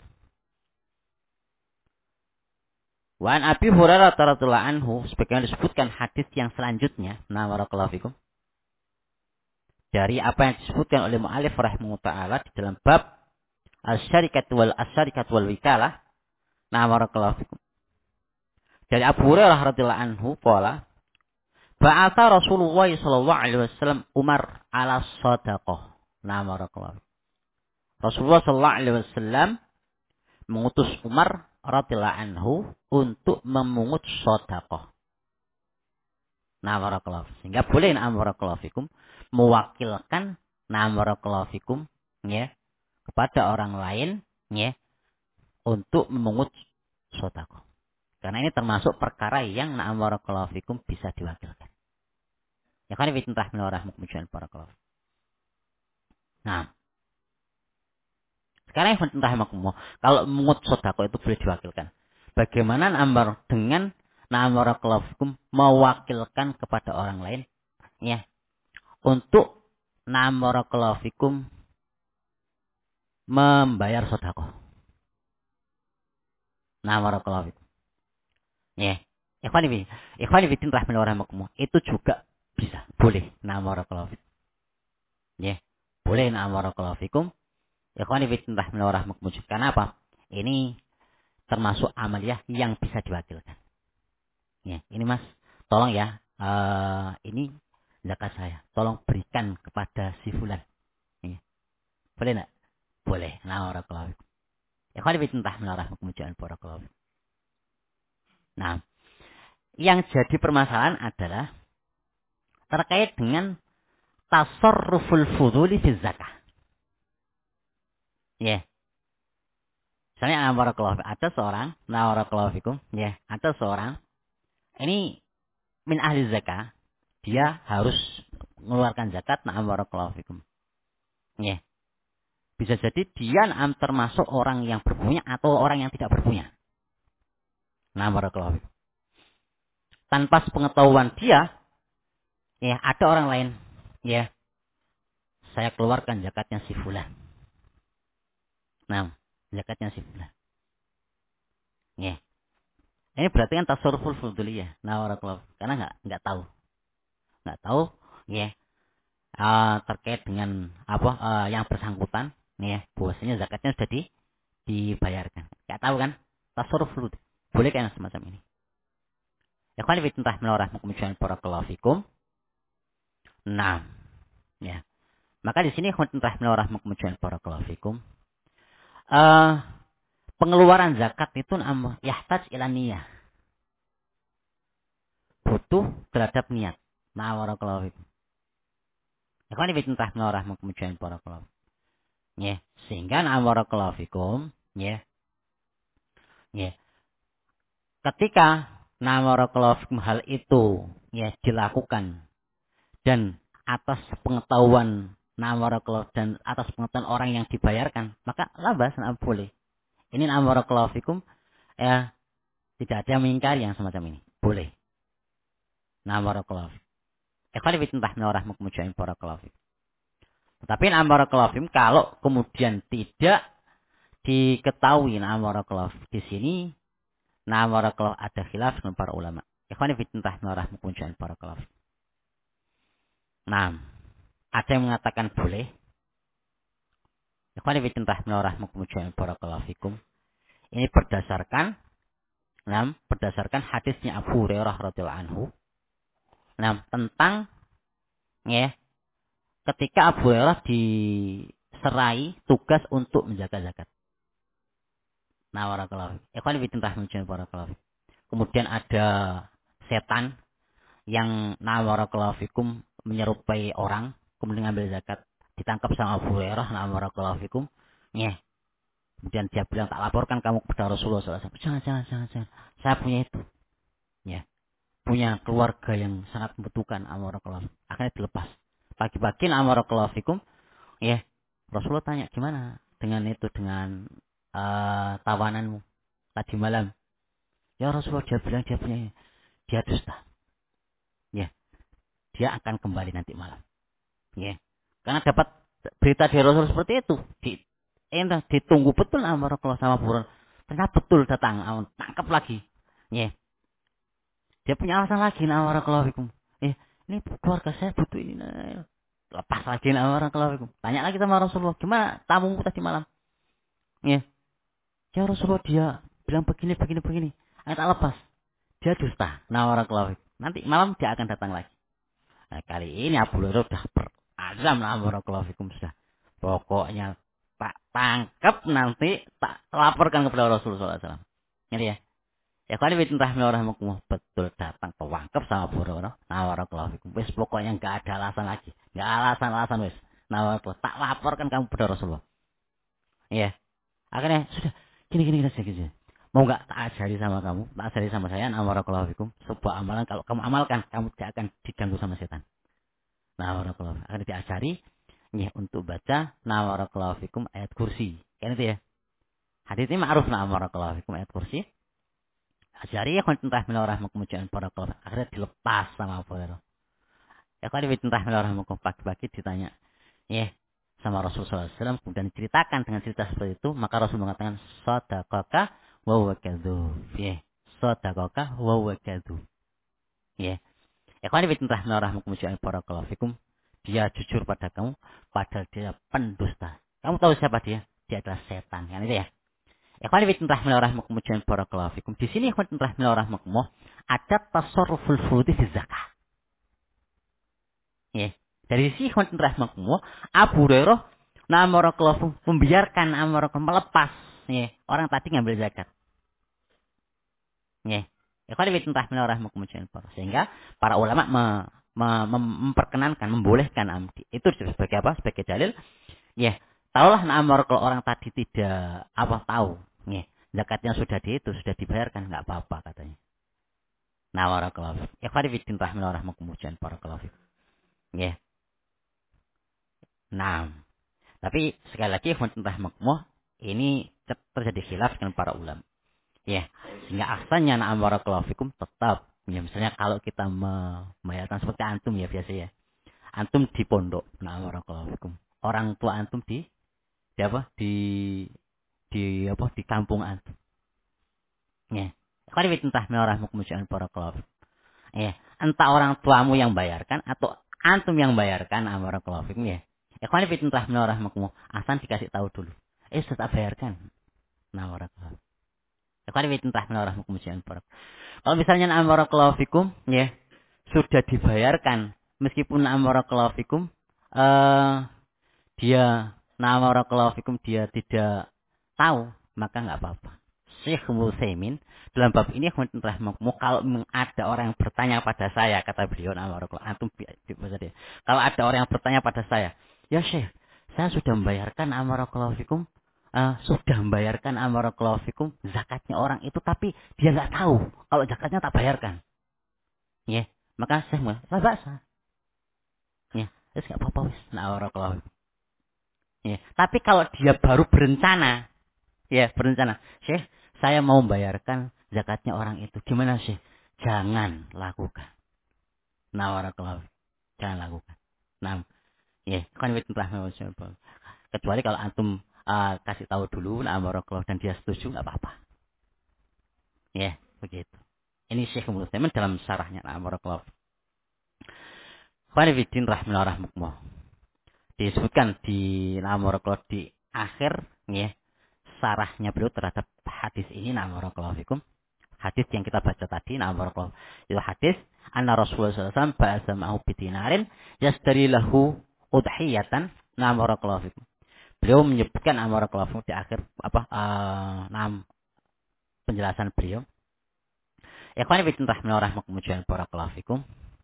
wa an Abi Hurairah radhiyallahu anhu, sebagaimana disebutkan hadis yang selanjutnya, barakallahu fikum. Dari apa yang disebutkan oleh mu'alif rahimahullah ta'ala di dalam bab As-syarikat wal wikalah. Barakallahu fikum. Dari Abu Hurairah radhiyallahu anhu qala ba'atha Rasulullah sallallahu alaihi wasallam Umar ala shadaqah. Barakallahu. Rasulullah sallallahu alaihi wasallam mengutus Umar radhiyallahu anhu untuk memungut shadaqah. Barakallahu. Sehingga boleh barakallahu fikum mewakilkan barakallahu fikum ya kepada orang lain ya untuk memungut sedekah. Karena ini termasuk perkara yang barakallahu fikum bisa diwakilkan. Ya kan itu rahmanir rahim barakallahu. Nah, sekarang yang rahmakumullah, kalau memungut sedekah itu boleh diwakilkan. Bagaimana dengan barakallahu fikum mewakilkan kepada orang lain ya untuk barakallahu fikum membayar sedekah. Nah, barakallahu fikum. Ya. Ikhwani fillah rahimahumullah. Itu juga bisa, boleh. Nah, barakallahu fikum. Ya. Boleh nah barakallahu fikum. Ikhwani fillah rahimahumullah. Karena apa? Ini termasuk amaliyah yang bisa diwakilkan. Ya, ini Mas, tolong ya. Ini zakat saya. Tolong berikan kepada si fulan. Ya. Boleh enggak? Boleh. Nah, barakallahu fikum. Ikhwani fillah rahimahumullah. Nah, yang jadi permasalahan adalah terkait dengan tasarruful fuduli fi zakah. Ya. Misalnya ada seorang, ada seorang ini min ahli zakah, dia harus mengeluarkan zakat, fikum. Ya. Bisa jadi dia termasuk orang yang berpunya atau orang yang tidak berpunya. Fikum. Tanpa sepengetahuan dia, ya ada orang lain, ya saya keluarkan zakatnya si fulan. Nah, zakatnya si fulan. Ya. Ini berarti kan tasarruful fuduliyah. Karena nggak tahu, ya. Terkait dengan apa yang bersangkutan, ya, bahwasanya zakatnya sudah dibayarkan. Nggak tahu kan? Tasarruf fudul. Boleh kan semacam ini? Ya kan fitnah rahmatullahi barakallahu fikum. Nah, ya. Maka di sini fitnah rahmatullahi barakallahu fikum. Pengeluaran zakat itu yahtaj ila niyah. Butuh terhadap niat. Nah, barakallahu fikum. Ya kan fitnah rahmatullahi barakallahu. Ya, sehingga barakallahu fikum, ya. Ya. Ketika barakallahu fikum hal itu ya dilakukan dan atas pengetahuan barakallahu dan atas pengetahuan orang yang dibayarkan, maka labas boleh. Ini barakallahu fikum ya, tidak ada yang mengingkari yang semacam ini. Boleh. Barakallahu fikum. Ikhwan fillah rahmatullahi barakallahu fikum. Tetapi barakallahu fikum kalau kemudian tidak diketahui barakallahu di sini barakallahu ada khilaf dengan para ulama. Ikhwan fillah rahmatullahi barakallahu fikum. Nah, ada yang mengatakan boleh. Ikhwan fillah rahmatullahi barakallahu fikum. Ini berdasarkan hadisnya Abu Hurairah radhiyallahu anhu. Tentang ya, ketika Abu Hurairah diserai tugas untuk menjaga zakat. Barakallahu fikum. Ikhwan fillah rahmatullahi barakallahu fikum. Kemudian ada setan yang barakallahu fikum menyerupai orang kemudian ngambil zakat, ditangkap sama Abu Hurairah barakallahu fikum. Ya. Kemudian dia bilang, tak laporkan kamu kepada Rasulullah SAW. Jangan. Saya punya itu. Ya. Punya keluarga yang sangat membutuhkan barakallahu. Akhirnya dilepas. Pagi-pagi barakallahu fikum. Ya. Rasulullah tanya, gimana dengan itu, dengan tawananmu tadi malam? Ya Rasulullah, dia bilang dia punya, dia dusta. Ya. Dia akan kembali nanti malam. Ya. Karena dapat berita dari Rasul seperti itu. Ditunggu betul barakallahu sama buron. Ternyata betul datang, tangkap lagi. Ya. Dia punya alasan lagi barakallahu fikum. Ini keluarga saya butuh ini. Lepas lagi barakallahu fikum. Tanya lagi sama Rasulullah, gimana tamumu tadi malam? Ya. Ya Rasulullah, dia bilang begini. Ayo tak lepas. Dia dusta. Barakallahu fikum. Nanti malam dia akan datang lagi. Nah, kali ini Abu Hurairah sudah berazam barakallahu fikum sudah. Pokoknya tak tangkap nanti tak laporkan kepada Rasulullah SAW. Ini ya. Ya kali rahimahullah betul datang kewangkep sama Abu Hurairah. Barakallahu fikum. Wis pokoknya enggak ada alasan lagi. Enggak alasan wis. Tak laporkan kamu kepada Rasulullah. Iya. Akhirnya sudah gini saja. Mau enggak tak ajari sama kamu, tak ajari sama saya barakallahu fikum. Sebuah amalan kalau kamu amalkan, kamu tidak akan diganggu sama setan. Barakallahu. Akhirnya diajari ya untuk baca barakallahu fikum ayat kursi. Kan itu ya. Hadis ini ma'ruf barakallahu fikum ayat kursi. Ajari ya kontentah rahmatullahi barakallahu. Akhirnya dilepas sama Abu Hurairah. Ya kalau ditentah rahmatullahi pagi-pagi ditanya, "Ya, sama Rasulullah SAW, kemudian diceritakan dengan cerita seperti itu, maka Rasul mengatakan sadaqaka wa huwa kadzub. Ya, sadaqaka wa huwa kadzub. Ya. Ikhwan fillah rahmatullah barakallahu fikum. Dia jujur pada kamu, padahal dia pendusta. Kamu tahu siapa dia? Dia adalah setan, kan itu ya. Ikhwan fillah rahmatullah barakallahu fikum. Di sini ikhwan fillah rahmatullah ada tasarruful furudi fi zakah. Ya. Dari sisi ikhwan rahmatullah, Abu Hurairah barakallahu membiarkan melepas ya, orang tadi ngambil zakat. Ya. Ikhwan fillah rahmatullah. Sehingga para ulama memperkenankan, membolehkan itu sebagai apa? Sebagai dalil. Ya, tahulah kalau orang tadi tidak tahu, ya, zakatnya sudah sudah dibayarkan, nggak apa-apa katanya. Nah, barakallahu. Ikhwan fillah rahmatullah barakallahu. Ya. Nah, tapi sekali lagi ikhwan fillah ini terjadi khilaf dengan para ulama. Ya, sehingga asalnya barakallahu fikum tetap ya, misalnya kalau kita membayarkan seperti antum ya biasa ya. Antum di pondok, barakallahu fikum. Orang tua antum di apa? Di kampung antum. Ya. Kalau entah merah kemudian barakallahu fikum. Ya, entah orang tuamu yang bayarkan atau antum yang bayarkan barakallahu fikum ya. Ikhwan entah merah asan dikasih tahu dulu. Sudah bayarkan. Barakallahu. Ikhwan entah merah kemudian barakallahu. Kalau misalnya barakallahu fikum ya, sudah dibayarkan meskipun barakallahu fikum dia barakallahu fikum dia tidak tahu, maka enggak apa-apa. Syekh Utsaimin dalam bab ini rahimahullah, kalau ada orang yang bertanya pada saya, kata beliau barakallahu antum bisa dia. Kalau ada orang yang bertanya pada saya, "Ya Syekh, saya sudah membayarkan barakallahu fikum sudah membayarkan barakallahu fikum zakatnya orang itu, tapi dia enggak tahu kalau zakatnya tak bayarkan." Ya, maka saya enggak bahasa. Ya, terus enggak apa-apa wis. Barakallahu. Ya, tapi kalau dia baru berencana, Syekh, saya mau membayarkan zakatnya orang itu. Gimana Syekh? Jangan lakukan. Barakallahu. Jangan lakukan. Nah, ya, kan kecuali kalau antum kasih tahu dulu barakallahu dan dia setuju enggak apa-apa. Ya, begitu. Ini Syekh Utsaimin dalam syarahnya barakallahu. Qanifidin rahimahullah. Disebutkan di barakallahu di akhir ya sarahnya beliau terhadap hadis ini barakallahu fikum. Hadis yang kita baca tadi barakallahu. Itu hadis anna Rasulullah sallallahu alaihi wasallam ba'atsa ma'ahu bidinarin yashtari lahu udhiyatan barakallahu fikum. Beliau menyebutkan barakallahu fikum di akhir penjelasan beliau. Ikhwan fillah rahimahumullah barakallahu fikum.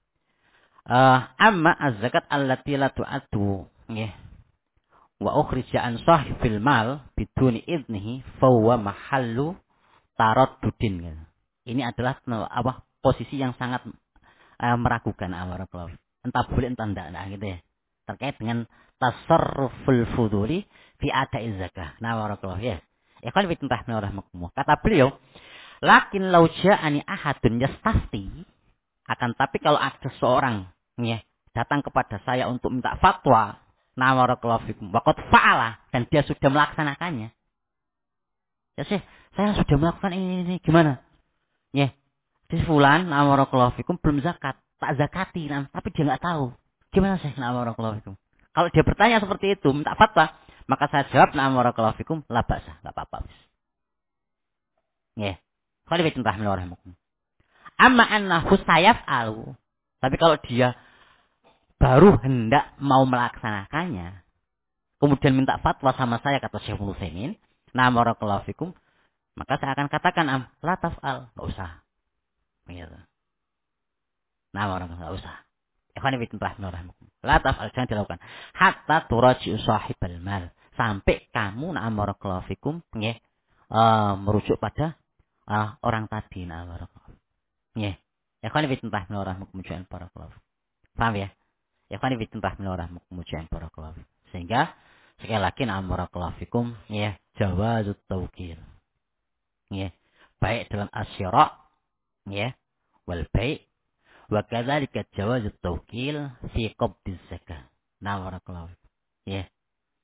Amma az-zakat allati la tu'addu ya wa ukhrija an sahibil mal biduni idnihi fa huwa mahallu taraddudin. Ini adalah posisi yang sangat meragukan barakallahu. Entah boleh entah enggak gitu ya. Terkait dengan tasarruful fuduli fi ada'iz zakah. Barakallahu ya. Ikhwan fillah rahimahumullah. Kata beliau, lakin law ja'ani ahadun yastafti, akan tapi kalau ada seorang ya datang kepada saya untuk minta fatwa, barakallahu fikum, waqad fa'ala, dan dia sudah melaksanakannya. Ya Syekh, saya sudah melakukan ini gimana? Ya, si fulan barakallahu fikum belum zakat, tak zakati, tapi dia enggak tahu. Gimana Syekh barakallahu fikum? Kalau dia bertanya seperti itu, minta fatwa, maka saya jawab barakallahu fikum, la ba'sa, enggak apa-apa. Ya. Kalau dia cinta rahimahullah. Amma annahu sayaf'alu. Tapi kalau dia baru hendak mau melaksanakannya, kemudian minta fatwa sama saya, kata Syekh Utsaimin, barakallahu fikum, maka saya akan katakan la taf'al, enggak usah. Begitu. Barakallahu, enggak usah. Ikhwan fillah rahimahumullah. La taf'al, jangan dilakukan. Hatta turaji'u sahibal mal. Sampai kamu barakallahu fikum nggih merujuk pada orang tadi barakallahu. Nggih. Ikhwan fillah rahimahumullah barakallahu. Paham ya? Ikhwan fillah rahimahumullah barakallahu. Sehingga sekali lagi barakallahu fikum ya jawazut tawqil. Ya, baik dalam asyra ya wal bai' wa kadzalika jawazut tawqil fi qabdiz zakah. Barakallahu. Ya.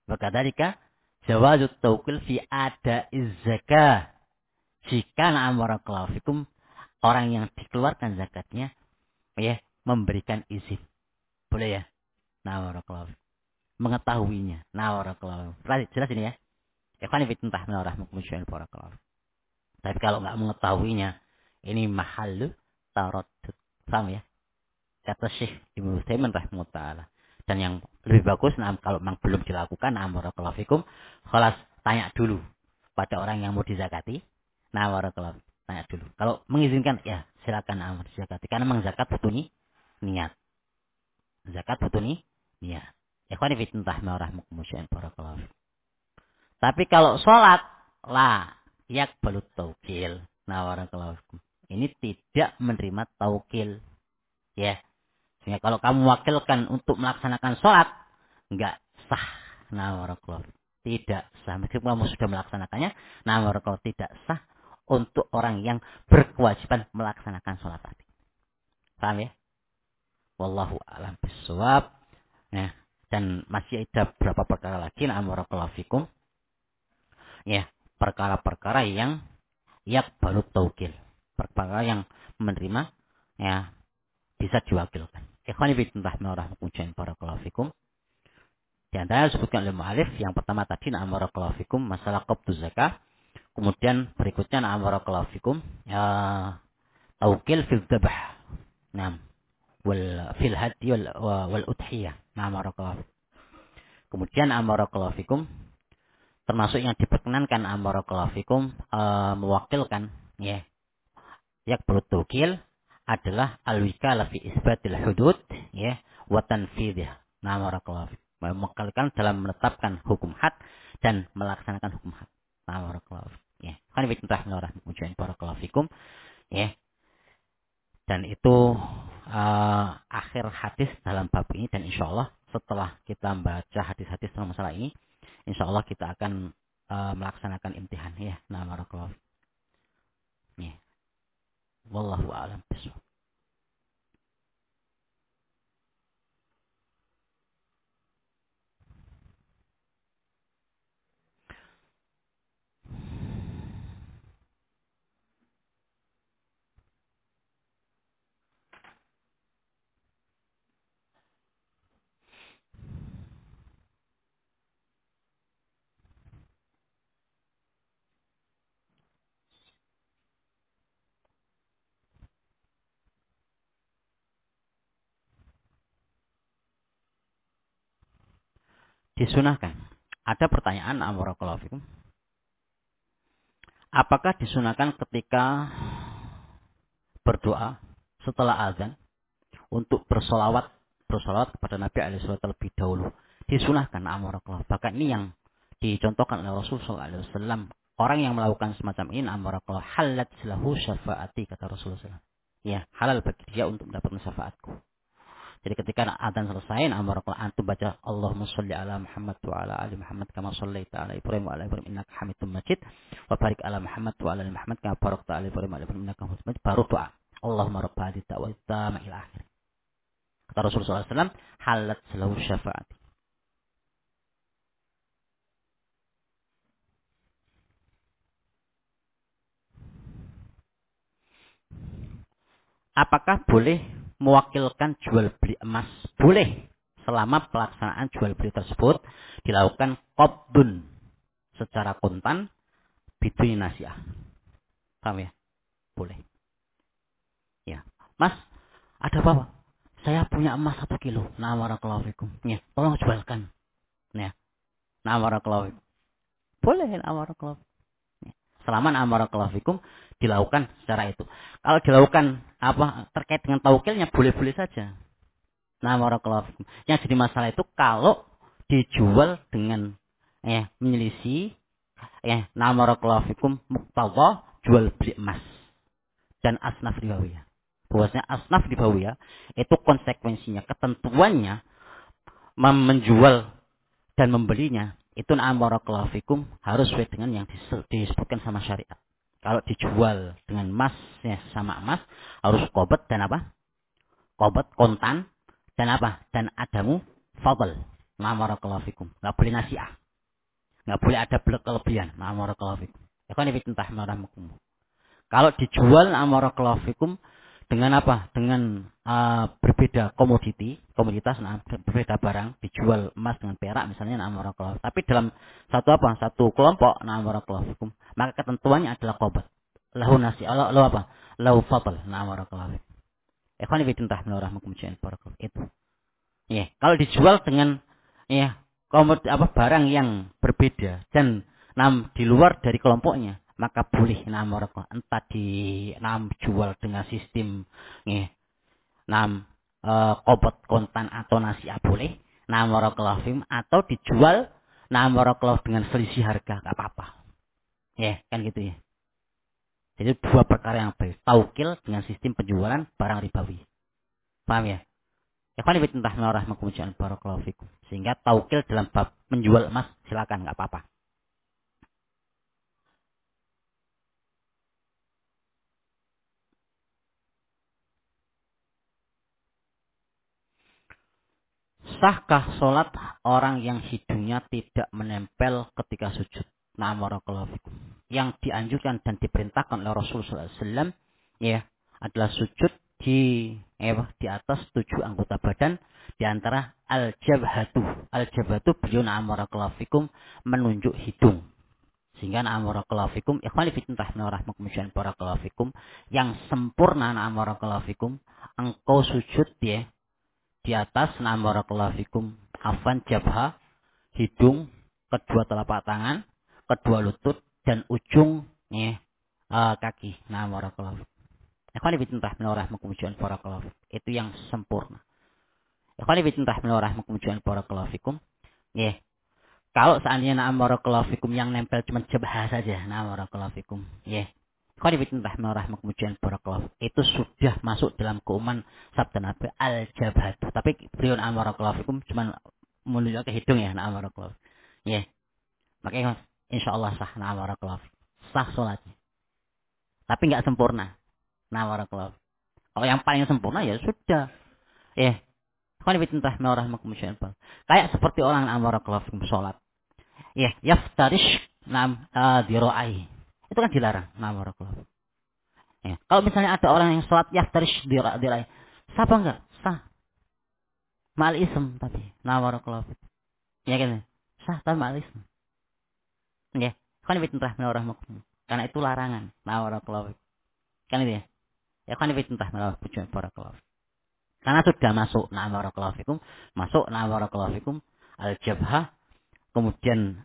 Wakadzalika jawazut taukil fi adaiz zakah. Jika na'am barakallahu fikum orang yang dikeluarkan zakatnya ya memberikan izin. Boleh ya? Na'am barakallahu fikum. Mengetahuinya. Na'am barakallahu. Jelas ini ya? Ikhwan fillah rahmatullahi wabarakatuh. Tapi kalau nggak mengetahuinya, ini mahal taraddud. Paham ya? Kata Syekh Ibnu Utsaimin rahimahullah. Dan yang lebih bagus, kalau memang belum dilakukan, barakallahu fikum, khalas tanya dulu pada orang yang mau dizakati. Barakallahu, tanya dulu. Kalau mengizinkan, ya silakan dizakati. Karena memang zakat butuh niat. Zakat butuh niat. Ikhwan fillah rahmatullahi wabarakatuh. Tapi kalau sholat, yakbalut taukil. Barakallahu fikum. Ini tidak menerima taukil. Ya. Sehingga kalau kamu wakilkan untuk melaksanakan sholat, enggak sah. Barakallahu. Tidak sah. Meskipun kamu sudah melaksanakannya, barakallahu tidak sah untuk orang yang berkewajiban melaksanakan sholat tadi. Paham ya? Wallahu a'lam bishawab. Nah, dan masih ada beberapa perkara lagi, barakallahu fikum. Ya, perkara-perkara yang baru taukil. Perkara yang menerima, ya, bisa diwakilkan. Ikhwani fillah rahmatullahi barakallahu fikum. Di antara disebutkan oleh mu'alif, yang pertama tadi barakallahu fikum masalah qabdu zakah. Kemudian berikutnya barakallahu fikum taukil fil dzabh. Naam. Wal fil hadi wal udhiyah. Barakallahu. Kemudian barakallahu fikum termasuk yang diperkenankan barakallahu fikum mewakilkan ya. Yak taukil adalah al-wikalah fi isbatil hudud ya wa tanfidhih. Barakallahu fikum. Mewakilkan dalam menetapkan hukum had dan melaksanakan hukum had. Barakallahu fikum. Ya. Kan barakallahu fikum ya. Dan itu akhir hadis dalam bab ini, dan insyaallah setelah kita membaca hadis-hadis tentang masalah ini, insyaallah kita akan melaksanakan imtihan ya. Barakallahu fikum. Ya. Wallahu a'lam bishawab. Disunahkan. Ada pertanyaan barakallahu fikum. Apakah disunahkan ketika berdoa setelah azan untuk bersolawat kepada Nabi alaihi salatu lebih dahulu? Disunahkan barakallahu. Bahkan ini yang dicontohkan oleh Rasulullah sallallahu alaihi wasallam. Orang yang melakukan semacam ini barakallahu halat lahu syafaati, kata Rasulullah sallallahu alaihi wasallam. Ya, halal bagi dia untuk mendapatkan syafaatku. Jadi ketika adzan selesai, barakallahu antum baca Allahumma shalli ala Muhammad wa ala ali Muhammad kama shallaita ala Ibrahim wa ala Ibrahim innaka Hamidum Majid wa barik ala Muhammad wa ala ali Muhammad kama barakta ala Ibrahim wa ala Ibrahim innaka Hamidum Majid. Baru doa Allahumma rabb hadhihi da'wati tammah ila akhir. Kata Rasulullah SAW, halat lahu syafaat. Apakah boleh mewakilkan jual beli emas? Boleh, selama pelaksanaan jual beli tersebut dilakukan qabdun secara kontan biduni nasiah. Paham ya? Boleh. Ya, Mas, ada apa? Saya punya emas 1 kilo. Barakallahu fikum. Ya, tolong jualkan. Ya. Barakallahu fikum. Boleh barakallahu. Ya. Selama barakallahu fikum dilakukan secara itu. Kalau dilakukan terkait dengan taukilnya boleh-boleh saja. Barakallahu fikum. Yang jadi masalah itu kalau dijual dengan menyelisih barakallahu fikum muqtadha jual beli emas dan asnaf ribawiyah. Bahwasanya asnaf ribawiyah itu konsekuensinya, ketentuannya menjual dan membelinya itu barakallahu fikum harus sesuai dengan yang disebutkan sama syariat. Kalau dijual dengan emas sama emas harus qobat dan Qobat kontan dan dan adamu fadl. Nah, barakallahu fikum. Enggak boleh nasiah. Enggak boleh ada kelebihan. Nah, barakallahu fikum. Ya kan ibn tahmarakum. Kalau dijual nah, barakallahu fikum dengan apa? Dengan berbeda komoditas, nah, berbeda barang, dijual emas dengan perak misalnya, nah, barakallahu. Tapi dalam satu kelompok, nah, barakallahu fikum, maka ketentuannya adalah qobat. Lahu nasi, lahu apa? Lahu fadl, nah, barakallahu. Ikhwan fillah rahmakum barakallahu. Itu. Ya, kalau dijual dengan ya barang yang berbeda dan di luar dari kelompoknya, maka boleh entah jual dengan sistem ya, kobot kontan atau nasiah boleh, atau dijual dengan selisih harga enggak apa-apa. Ya, kan gitu ya. Jadi dua perkara yang baik. Taukil dengan sistem penjualan barang ribawi. Paham ya? Ikhwan fillah rahmakumullah barakallahu fikum. Sehingga taukil dalam bab menjual emas silakan enggak apa-apa. Sahkah sholat orang yang hidungnya tidak menempel ketika sujud? Na'am barakallahu fikum. Yang dianjurkan dan diperintahkan oleh Rasulullah SAW ya adalah sujud di atas 7 anggota badan di antara al-jabhatu. Al-jabhatu beliau na'am barakallahu fikum menunjuk hidung. Sehingga na'am barakallahu fikum ikhwani fillah rahmakumullah barakallahu fikum yang sempurna na'am barakallahu fikum engkau sujud ya di atas na'am barakallahu fikum afan jabha hidung, kedua telapak tangan, kedua lutut dan ujung ya kaki. Na'am barakallahu fikum. Ikhwani fillah rahmakumullah barakallahu fikum. Itu yang sempurna. Ikhwani fillah rahmakumullah barakallahu fikum. Ya. Kalau seandainya na'am barakallahu fikum yang nempel cuma jabha saja, na'am barakallahu fikum. Ya. Ikhwani fillah rahmakumullah barakallahu. Itu sudah masuk dalam keumuman sabda Nabi al-jabhatu. Tapi beliau na'am barakallahu fikum cuma menunjuk ke hidung ya, na'am barakallahu. Ya. Makanya insyaallah sah, na'am barakallahu. Sah salatnya. Tapi enggak sempurna. Na'am barakallahu. Kalau yang paling sempurna ya sudah. Ya. Ikhwani fillah rahmakumullah. Kayak seperti orang na'am barakallahu fikum salat. Ya, yaftarish na'am dira'ai. Itu kan dilarang, na'am barakallahu. Ya. Kalau misalnya ada orang yang salat yaftarish dira'ai. Sah apa enggak? Sah. Ma'al ism tapi. Na'am barakallahu. Ya kan? Sah tapi ma'al ism. Ya. Kan fitnah rahmakum. Karena itu larangan. Na'am barakallahu. Kan itu ya. Ya kan fitnah barakallahu. Karena sudah masuk na'am barakallahu fikum, masuk na'am barakallahu fikum al-jabhah, kemudian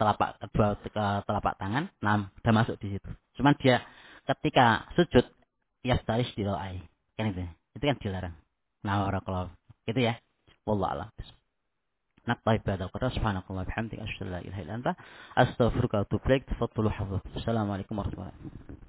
telapak tangan, sudah masuk di situ. Cuman dia ketika sujud yaftarish dira'ai. Kan itu. Itu kan dilarang. Na'am barakallahu. Gitu ya. Wallahu a'lam. نقطع بهذا القدر سبحانك اللهم وبحمدك أشهد أن لا إله إلا أنت أستغفرك وأتوب إليك تفضلوا حفظكم السلام عليكم ورحمة الله